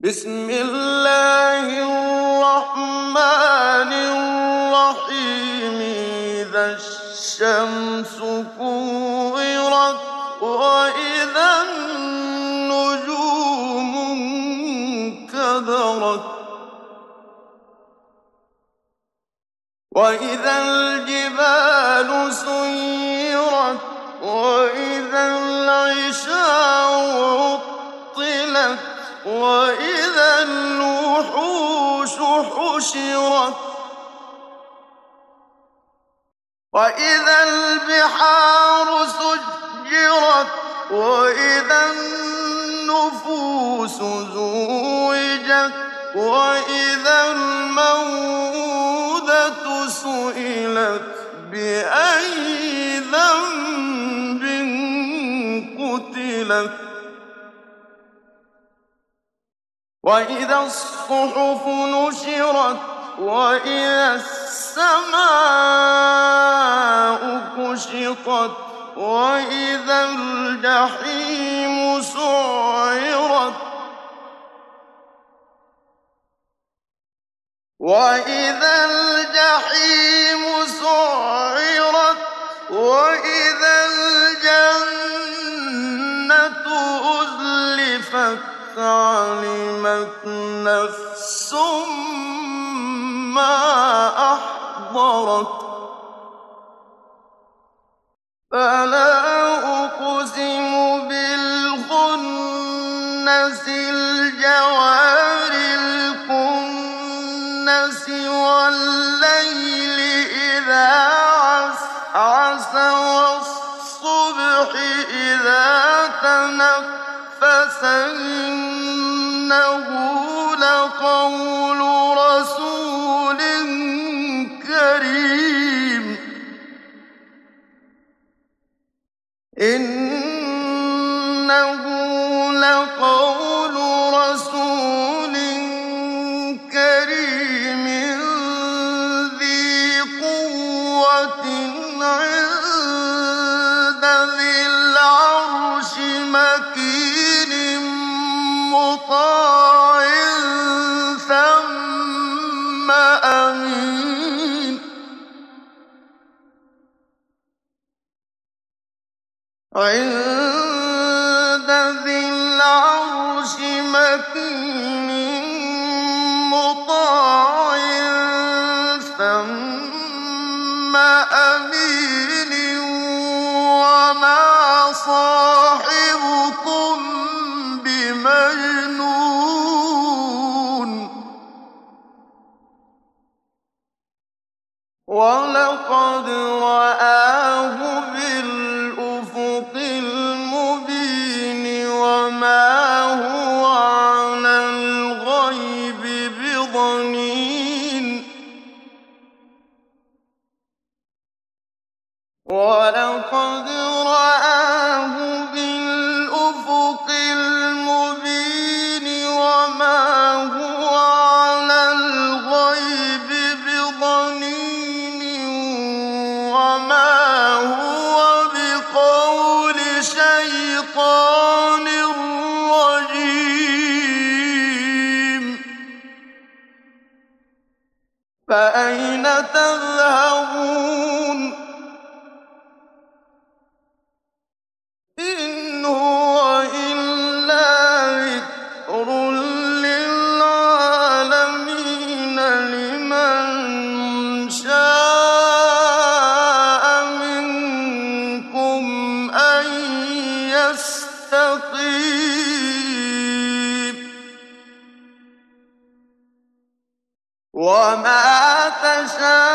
بسم الله الرحمن الرحيم إذا الشمس كورت وإذا النجوم انكدرت وإذا الجبال سيرت وإذا العشار عطلت وإذا الوحوش حشرت وإذا البحار سجرت وإذا النفوس زوجت وإذا الموءودة سئلت بأي ذنب قتلت وإذا الصحف نشرت وإذا السماء كشطت وإذا الجحيم سعرت وإذا الجحيم سعرت وإذا الجنة أزلفت علمت نفس ما أحضرت فلا أقسم بالخنس الجوار الكنس والليل إذا عسعس والصبح إذا تنفس إنه لقول رسول كريم إنه لقول رسول كريم ذي قوة عند ذي العرش مكين مطاع ثم أمين عند ذي العرش مكين مطاع ثم أمين وما صاحبكم بمجنون ولقد رآه بالأفق المبين وما هو على الغيب بضنين ولقد رآه بالأفق المبين وما هو على الغيب بضنين وما هو بقول شيطان رجيم فأين تذهبون إن هو إلا ذكر للعالمين لمن شاء منكم أن يستقيم وما تشاءون